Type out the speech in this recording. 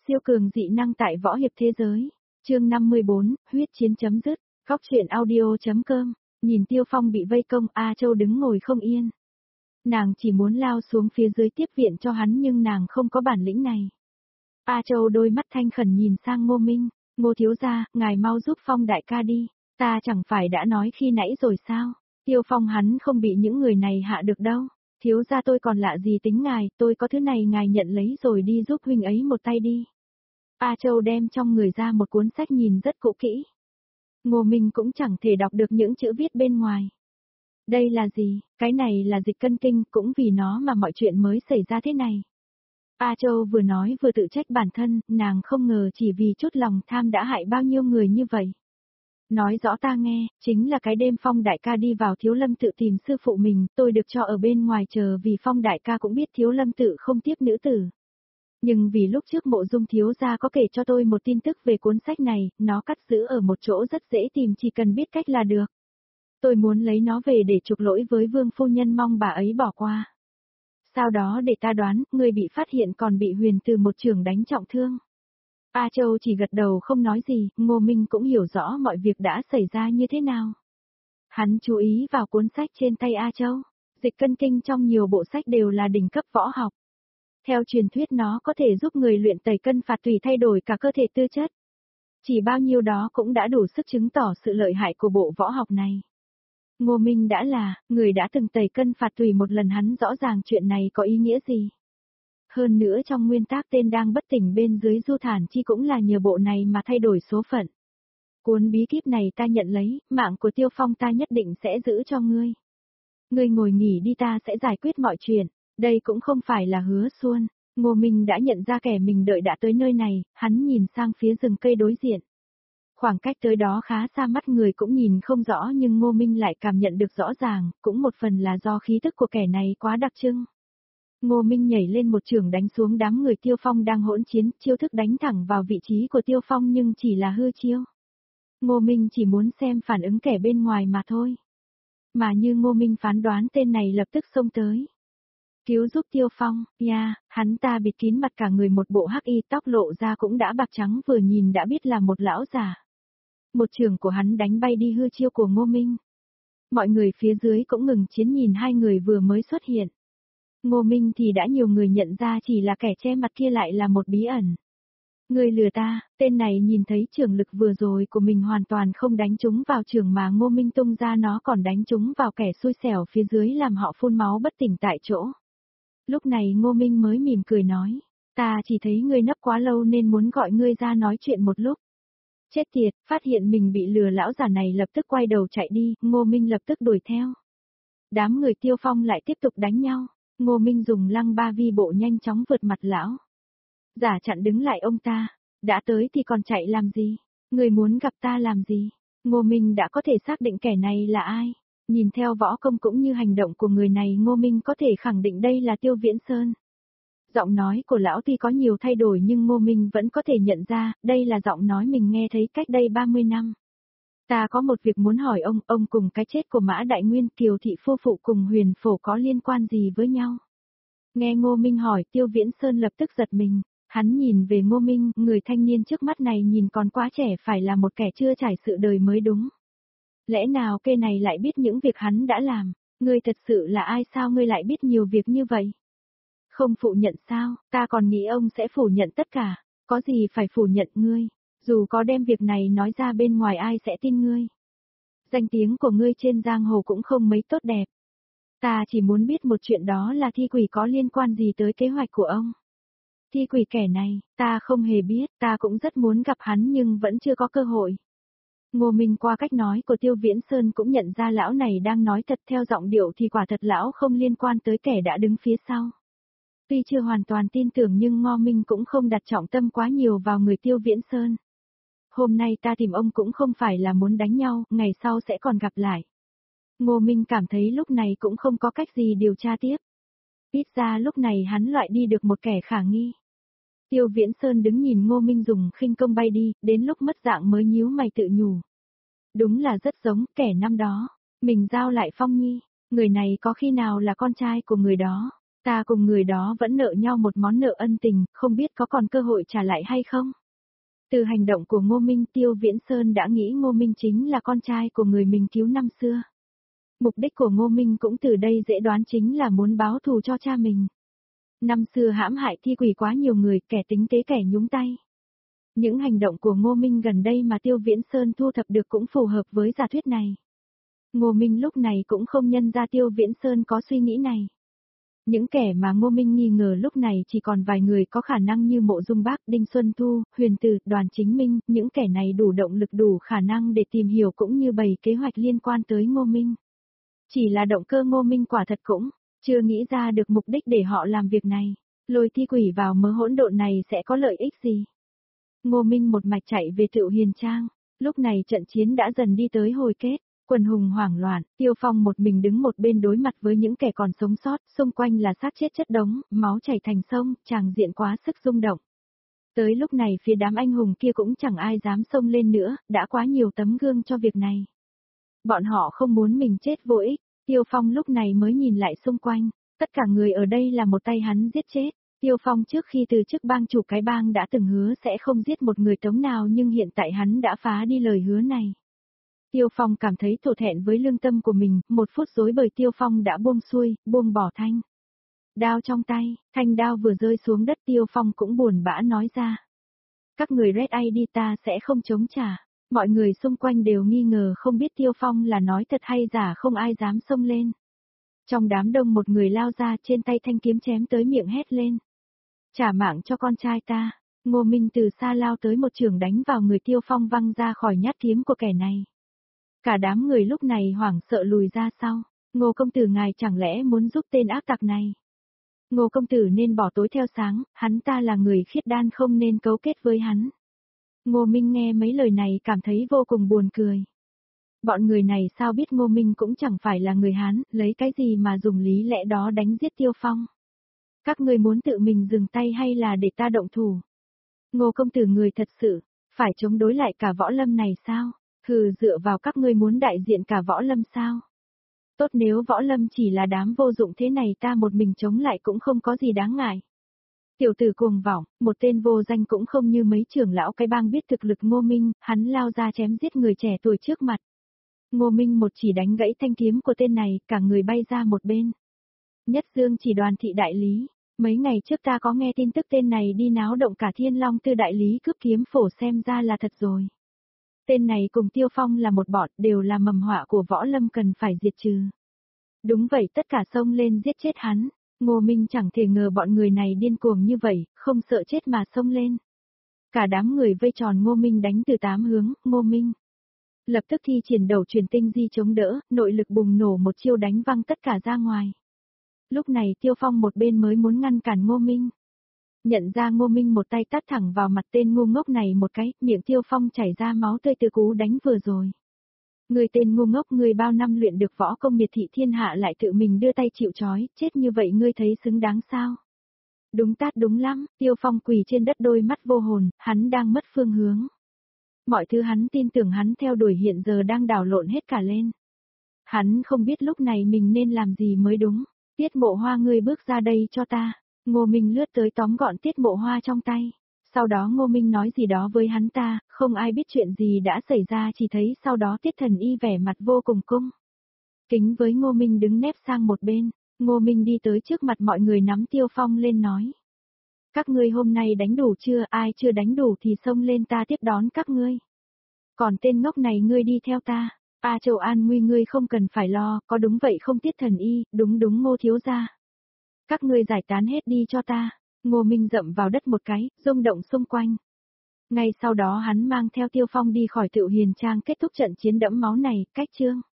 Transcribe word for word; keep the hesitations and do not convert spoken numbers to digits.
Siêu cường dị năng tại võ hiệp thế giới. Chương năm mươi bốn, huyết chiến chấm dứt. Góc truyện audio chấm com. Nhìn Tiêu Phong bị vây công, A Châu đứng ngồi không yên. Nàng chỉ muốn lao xuống phía dưới tiếp viện cho hắn nhưng nàng không có bản lĩnh này. A Châu đôi mắt thanh khẩn nhìn sang Ngô Minh, Ngô thiếu gia, ngài mau giúp Phong đại ca đi, ta chẳng phải đã nói khi nãy rồi sao, Tiêu Phong hắn không bị những người này hạ được đâu, thiếu gia tôi còn lạ gì tính ngài, tôi có thứ này ngài nhận lấy rồi đi giúp huynh ấy một tay đi. A Châu đem trong người ra một cuốn sách nhìn rất cũ kỹ. Ngô Minh cũng chẳng thể đọc được những chữ viết bên ngoài. Đây là gì, cái này là dịch cân kinh, cũng vì nó mà mọi chuyện mới xảy ra thế này. A Châu vừa nói vừa tự trách bản thân, nàng không ngờ chỉ vì chút lòng tham đã hại bao nhiêu người như vậy. Nói rõ ta nghe, chính là cái đêm Phong đại ca đi vào Thiếu Lâm tự tìm sư phụ mình, tôi được cho ở bên ngoài chờ vì Phong đại ca cũng biết Thiếu Lâm tự không tiếp nữ tử. Nhưng vì lúc trước Mộ Dung thiếu gia có kể cho tôi một tin tức về cuốn sách này, nó cất giữ ở một chỗ rất dễ tìm, chỉ cần biết cách là được. Tôi muốn lấy nó về để chuộc lỗi với Vương phu nhân, mong bà ấy bỏ qua. Sau đó để ta đoán, người bị phát hiện còn bị Huyền từ một chưởng đánh trọng thương. A Châu chỉ gật đầu không nói gì, Ngô Minh cũng hiểu rõ mọi việc đã xảy ra như thế nào. Hắn chú ý vào cuốn sách trên tay A Châu, dịch cân kinh trong nhiều bộ sách đều là đỉnh cấp võ học. Theo truyền thuyết nó có thể giúp người luyện tẩy cân phạt tùy thay đổi cả cơ thể tư chất. Chỉ bao nhiêu đó cũng đã đủ sức chứng tỏ sự lợi hại của bộ võ học này. Ngô Minh đã là, người đã từng tẩy cân phạt tùy một lần, hắn rõ ràng chuyện này có ý nghĩa gì. Hơn nữa trong nguyên tác tên đang bất tỉnh bên dưới Du Thản Chi cũng là nhờ bộ này mà thay đổi số phận. Cuốn bí kíp này ta nhận lấy, mạng của Tiêu Phong ta nhất định sẽ giữ cho ngươi. Ngươi ngồi nghỉ đi, ta sẽ giải quyết mọi chuyện. Đây cũng không phải là Hứa Xuân. Ngô Minh đã nhận ra kẻ mình đợi đã tới nơi này, hắn nhìn sang phía rừng cây đối diện. Khoảng cách tới đó khá xa, mắt người cũng nhìn không rõ nhưng Ngô Minh lại cảm nhận được rõ ràng, cũng một phần là do khí tức của kẻ này quá đặc trưng. Ngô Minh nhảy lên một chưởng đánh xuống đám người Tiêu Phong đang hỗn chiến, chiêu thức đánh thẳng vào vị trí của Tiêu Phong nhưng chỉ là hư chiêu. Ngô Minh chỉ muốn xem phản ứng kẻ bên ngoài mà thôi. Mà như Ngô Minh phán đoán, tên này lập tức xông tới. Cứu giúp Tiêu Phong, ya, yeah, hắn ta bịt kín mặt cả người, một bộ hắc y, tóc lộ ra cũng đã bạc trắng, vừa nhìn đã biết là một lão già. Một chưởng của hắn đánh bay đi hư chiêu của Ngô Minh. Mọi người phía dưới cũng ngừng chiến nhìn hai người vừa mới xuất hiện. Ngô Minh thì đã nhiều người nhận ra chỉ là kẻ che mặt kia lại là một bí ẩn. Người lừa ta, tên này nhìn thấy chưởng lực vừa rồi của mình hoàn toàn không đánh trúng vào chưởng mà Ngô Minh tung ra, nó còn đánh trúng vào kẻ xui xẻo phía dưới làm họ phun máu bất tỉnh tại chỗ. Lúc này Ngô Minh mới mỉm cười nói, ta chỉ thấy ngươi nấp quá lâu nên muốn gọi ngươi ra nói chuyện một lúc. Chết tiệt, phát hiện mình bị lừa, lão già này lập tức quay đầu chạy đi, Ngô Minh lập tức đuổi theo. Đám người Tiêu Phong lại tiếp tục đánh nhau, Ngô Minh dùng lăng ba vi bộ nhanh chóng vượt mặt lão giả chặn đứng lại ông ta, đã tới thì còn chạy làm gì, người muốn gặp ta làm gì. Ngô Minh đã có thể xác định kẻ này là ai. Nhìn theo võ công cũng như hành động của người này, Ngô Minh có thể khẳng định đây là Tiêu Viễn Sơn. Giọng nói của lão tuy có nhiều thay đổi nhưng Ngô Minh vẫn có thể nhận ra, đây là giọng nói mình nghe thấy cách đây ba mươi năm. Ta có một việc muốn hỏi ông, ông cùng cái chết của Mã Đại Nguyên, Kiều Thị phu phụ cùng Huyền Phổ có liên quan gì với nhau? Nghe Ngô Minh hỏi, Tiêu Viễn Sơn lập tức giật mình. Hắn nhìn về Ngô Minh, người thanh niên trước mắt này nhìn còn quá trẻ, phải là một kẻ chưa trải sự đời mới đúng. Lẽ nào kê này lại biết những việc hắn đã làm? Ngươi thật sự là ai sao ngươi lại biết nhiều việc như vậy? Không phủ nhận sao, ta còn nghĩ ông sẽ phủ nhận tất cả, có gì phải phủ nhận ngươi, dù có đem việc này nói ra bên ngoài ai sẽ tin ngươi. Danh tiếng của ngươi trên giang hồ cũng không mấy tốt đẹp. Ta chỉ muốn biết một chuyện, đó là thi quỷ có liên quan gì tới kế hoạch của ông? Thi quỷ kẻ này, ta không hề biết, ta cũng rất muốn gặp hắn nhưng vẫn chưa có cơ hội. Ngô Minh qua cách nói của Tiêu Viễn Sơn cũng nhận ra lão này đang nói thật, theo giọng điệu thì quả thật lão không liên quan tới kẻ đã đứng phía sau. Tuy chưa hoàn toàn tin tưởng nhưng Ngô Minh cũng không đặt trọng tâm quá nhiều vào người Tiêu Viễn Sơn. Hôm nay ta tìm ông cũng không phải là muốn đánh nhau, ngày sau sẽ còn gặp lại. Ngô Minh cảm thấy lúc này cũng không có cách gì điều tra tiếp. Ít ra lúc này hắn loại đi được một kẻ khả nghi. Tiêu Viễn Sơn đứng nhìn Ngô Minh dùng khinh công bay đi, đến lúc mất dạng mới nhíu mày tự nhủ. Đúng là rất giống kẻ năm đó, mình giao lại Phong Nhi, người này có khi nào là con trai của người đó. Ta cùng người đó vẫn nợ nhau một món nợ ân tình, không biết có còn cơ hội trả lại hay không? Từ hành động của Ngô Minh, Tiêu Viễn Sơn đã nghĩ Ngô Minh chính là con trai của người mình cứu năm xưa. Mục đích của Ngô Minh cũng từ đây dễ đoán chính là muốn báo thù cho cha mình. Năm xưa hãm hại thi quỷ quá nhiều người, kẻ tính kế kẻ nhúng tay. Những hành động của Ngô Minh gần đây mà Tiêu Viễn Sơn thu thập được cũng phù hợp với giả thuyết này. Ngô Minh lúc này cũng không nhận ra Tiêu Viễn Sơn có suy nghĩ này. Những kẻ mà Ngô Minh nghi ngờ lúc này chỉ còn vài người có khả năng như Mộ Dung Bác, Đinh Xuân Thu, Huyền Từ, Đoàn Chính Minh, những kẻ này đủ động lực đủ khả năng để tìm hiểu cũng như bày kế hoạch liên quan tới Ngô Minh. Chỉ là động cơ Ngô Minh quả thật cũng chưa nghĩ ra được mục đích để họ làm việc này. Lôi thi quỷ vào mớ hỗn độn này sẽ có lợi ích gì? Ngô Minh một mạch chạy về Tựu Hiền Trang. Lúc này trận chiến đã dần đi tới hồi kết. Quần hùng hoảng loạn, Tiêu Phong một mình đứng một bên đối mặt với những kẻ còn sống sót, xung quanh là xác chết chất đống, máu chảy thành sông, tràng diện quá sức rung động. Tới lúc này phía đám anh hùng kia cũng chẳng ai dám xông lên nữa, đã quá nhiều tấm gương cho việc này. Bọn họ không muốn mình chết vô ích, Tiêu Phong lúc này mới nhìn lại xung quanh, tất cả người ở đây là một tay hắn giết chết. Tiêu Phong trước khi từ chức bang chủ cái bang đã từng hứa sẽ không giết một người tống nào nhưng hiện tại hắn đã phá đi lời hứa này. Tiêu Phong cảm thấy thổ thẹn với lương tâm của mình, một phút rối bời Tiêu Phong đã buông xuôi, buông bỏ thanh đao trong tay, thanh đao vừa rơi xuống đất Tiêu Phong cũng buồn bã nói ra. Các người Red i đê ta sẽ không chống trả, mọi người xung quanh đều nghi ngờ không biết Tiêu Phong là nói thật hay giả không ai dám xông lên. Trong đám đông một người lao ra trên tay thanh kiếm chém tới miệng hét lên. Trả mạng cho con trai ta, Ngô Minh từ xa lao tới một trường đánh vào người Tiêu Phong văng ra khỏi nhát kiếm của kẻ này. Cả đám người lúc này hoảng sợ lùi ra sau. Ngô công tử ngài chẳng lẽ muốn giúp tên ác tặc này? Ngô công tử nên bỏ tối theo sáng, hắn ta là người khiết đan không nên cấu kết với hắn. Ngô Minh nghe mấy lời này cảm thấy vô cùng buồn cười. Bọn người này sao biết Ngô Minh cũng chẳng phải là người Hán, lấy cái gì mà dùng lý lẽ đó đánh giết Tiêu Phong? Các ngươi muốn tự mình dừng tay hay là để ta động thủ? Ngô công tử người thật sự, phải chống đối lại cả võ lâm này sao? Hừ, dựa vào các ngươi muốn đại diện cả võ lâm sao? Tốt nếu võ lâm chỉ là đám vô dụng thế này ta một mình chống lại cũng không có gì đáng ngại. Tiểu tử cuồng vọng, một tên vô danh cũng không như mấy trưởng lão cái bang biết thực lực Ngô Minh, hắn lao ra chém giết người trẻ tuổi trước mặt. Ngô Minh một chỉ đánh gãy thanh kiếm của tên này, cả người bay ra một bên. Nhất Dương chỉ Đoàn thị đại lý, mấy ngày trước ta có nghe tin tức tên này đi náo động cả Thiên Long Tư đại lý cướp kiếm phổ xem ra là thật rồi. Tên này cùng Tiêu Phong là một bọn, đều là mầm họa của võ lâm cần phải diệt trừ. Đúng vậy, tất cả xông lên giết chết hắn. Ngô Minh chẳng thể ngờ bọn người này điên cuồng như vậy, không sợ chết mà xông lên. Cả đám người vây tròn Ngô Minh đánh từ tám hướng, Ngô Minh lập tức thi triển đầu truyền tinh di chống đỡ, nội lực bùng nổ một chiêu đánh văng tất cả ra ngoài. Lúc này Tiêu Phong một bên mới muốn ngăn cản Ngô Minh. Nhận ra Ngô Minh một tay tát thẳng vào mặt tên ngu ngốc này một cái, miệng Tiêu Phong chảy ra máu tươi từ cú đánh vừa rồi. Người tên ngu ngốc, người bao năm luyện được võ công miệt thị thiên hạ lại tự mình đưa tay chịu trói, chết như vậy ngươi thấy xứng đáng sao? Đúng tát đúng lắm, Tiêu Phong quỳ trên đất đôi mắt vô hồn, hắn đang mất phương hướng. Mọi thứ hắn tin tưởng hắn theo đuổi hiện giờ đang đảo lộn hết cả lên. Hắn không biết lúc này mình nên làm gì mới đúng. Tiết Mộ Hoa ngươi bước ra đây cho ta. Ngô Minh lướt tới tóm gọn Tiết Mộ Hoa trong tay. Sau đó Ngô Minh nói gì đó với hắn ta, không ai biết chuyện gì đã xảy ra chỉ thấy sau đó Tiết Thần Y vẻ mặt vô cùng cung kính với Ngô Minh đứng nép sang một bên. Ngô Minh đi tới trước mặt mọi người nắm Tiêu Phong lên nói. Các ngươi hôm nay đánh đủ chưa, ai chưa đánh đủ thì xông lên ta tiếp đón các ngươi. Còn tên ngốc này ngươi đi theo ta. A Châu an nguy ngươi không cần phải lo, có đúng vậy không Tiết Thần Y, đúng đúng Ngô thiếu gia. Các ngươi giải tán hết đi cho ta. Ngô Minh dậm vào đất một cái, rung động xung quanh. Ngay sau đó hắn mang theo Tiêu Phong đi khỏi Tựu Hiền Trang kết thúc trận chiến đẫm máu này, cách chương.